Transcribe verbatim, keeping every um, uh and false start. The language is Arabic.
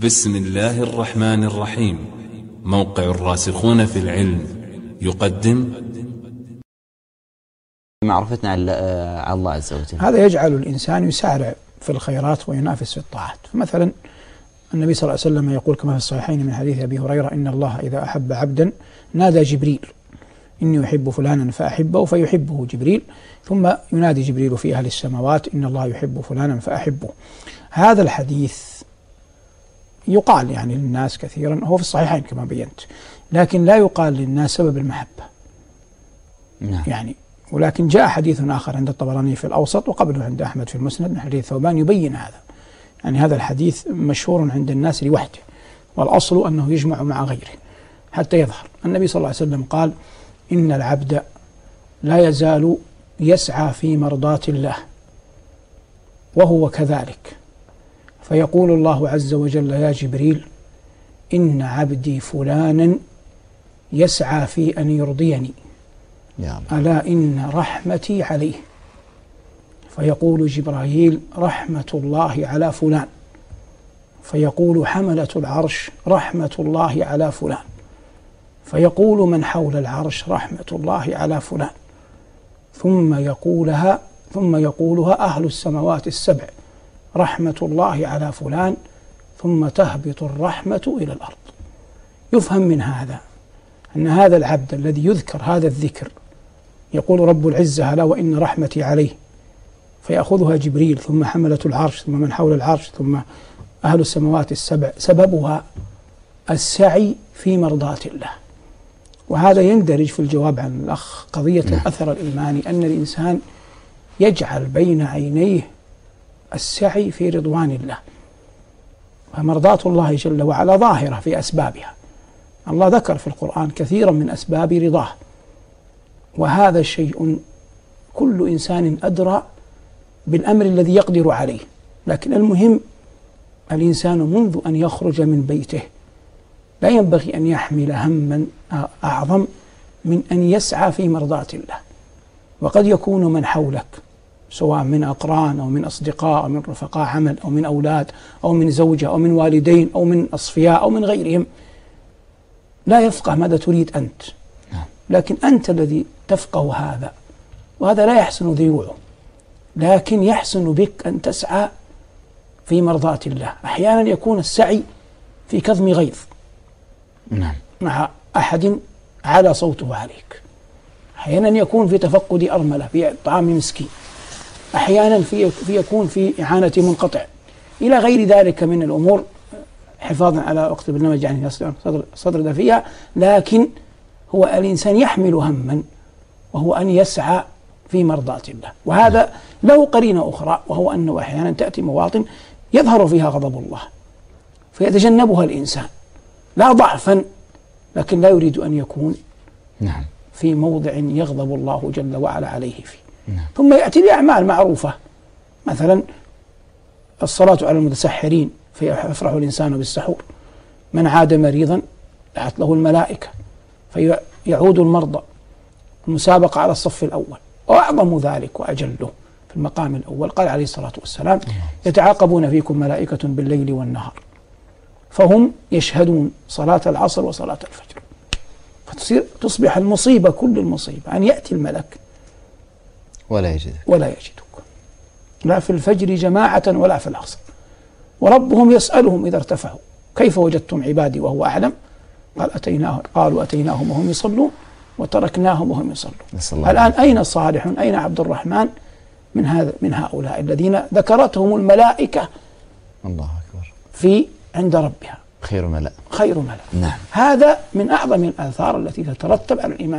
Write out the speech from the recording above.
بسم الله الرحمن الرحيم. موقع الراسخون في العلم يقدم معرفتنا على الله عز وجل. هذا يجعل الإنسان يسارع في الخيرات وينافس في الطاعات. فمثلا النبي صلى الله عليه وسلم يقول كما في الصحيحين من حديث أبي هريرة: إن الله إذا أحب عبدا نادى جبريل إني أحب فلانا فأحبه فيحبه جبريل، ثم ينادي جبريل في أهل السماوات: إن الله يحب فلانا فأحبه. هذا الحديث يقال يعني للناس كثيرا، هو في الصحيحين كما بينت، لكن لا يقال للناس سبب المحبة. نعم. يعني ولكن جاء حديث آخر عند الطبراني في الأوسط وقبله عند أحمد في المسند من حديث ثوبان يبين هذا. يعني هذا الحديث مشهور عند الناس لوحده، والأصل أنه يجمع مع غيره حتى يظهر. النبي صلى الله عليه وسلم قال: إن العبد لا يزال يسعى في مرضاة الله وهو كذلك، فيقول الله عز وجل: يا جبريل إن عبدي فلانا يسعى في أن يرضيني، يا الله. ألا إن رحمتي عليه. فيقول جبرائيل: رحمة الله على فلان. فيقول حملة العرش: رحمة الله على فلان. فيقول من حول العرش: رحمة الله على فلان. ثم يقولها ثم يقولها أهل السماوات السبع: رحمة الله على فلان. ثم تهبط الرحمة إلى الأرض. يفهم من هذا أن هذا العبد الذي يذكر هذا الذكر يقول رب العزة: ألا وإن رحمتي عليه، فيأخذها جبريل ثم حملة العرش ثم من حول العرش ثم أهل السماوات السبع، سببها السعي في مرضاة الله. وهذا يندرج في الجواب عن الأخ قضية الأثر الإيماني، أن الإنسان يجعل بين عينيه السعي في رضوان الله، فمرضاة الله جل وعلا ظاهرة في أسبابها. الله ذكر في القرآن كثيرا من أسباب رضاه، وهذا شيء كل إنسان أدرى بالأمر الذي يقدر عليه. لكن المهم الإنسان منذ أن يخرج من بيته لا ينبغي أن يحمل هما أعظم من أن يسعى في مرضاة الله. وقد يكون من حولك سواء من أقران أو من أصدقاء أو من رفقاء عمل أو من أولاد أو من زوجة أو من والدين أو من أصفياء أو من غيرهم لا يفقه ماذا تريد أنت، لكن أنت الذي تفقه هذا، وهذا لا يحسن ذيوعه، لكن يحسن بك أن تسعى في مرضاة الله. أحيانا يكون السعي في كظم غيظ نعم مع أحد على صوته عليك، أحيانا يكون في تفقد أرملة، في طعام مسكين، أحيانا في, في يكون في إعانة منقطع، إلى غير ذلك من الأمور، حفاظا على وقت البرنامج يعني صدر, صدر فيها. لكن هو الإنسان يحمل هما وهو أن يسعى في مرضاة الله، وهذا له قرينة أخرى، وهو أنه أحيانا تأتي مواطن يظهر فيها غضب الله فيتجنبها الإنسان، لا ضعفا، لكن لا يريد أن يكون نعم في موضع يغضب الله جل وعلا عليه فيه. نعم. ثم يأتي بأعمال معروفة، مثلا الصلاة على المتسحرين فيفرح الإنسان بالسحور، من عاد مريضا دعت له الملائكة فيعود المرضى، المسابقة على الصف الأول، وأعظم ذلك وأجله في المقام الأول قال عليه الصلاة والسلام: يتعاقبون فيكم ملائكة بالليل والنهار فهم يشهدون صلاة العصر وصلاة الفجر. فتصير تصبح المصيبة كل المصيبة أن يأتي الملك ولا يجدك ولا يجدك لا في الفجر جماعة ولا في العصر، وربهم يسألهم إذا ارتفعوا: كيف وجدتم عبادي وهو أعلم؟ قال أتيناه قالوا أتيناهم وهم يصلون وتركناهم وهم يصلون. الآن أين صالح، أين عبد الرحمن من هذا من هؤلاء الذين ذكرتهم الملائكة الله أكبر في عند ربها خير ملأ خير ملأ. نعم. هذا من أعظم الآثار التي تترتب على الإيمان.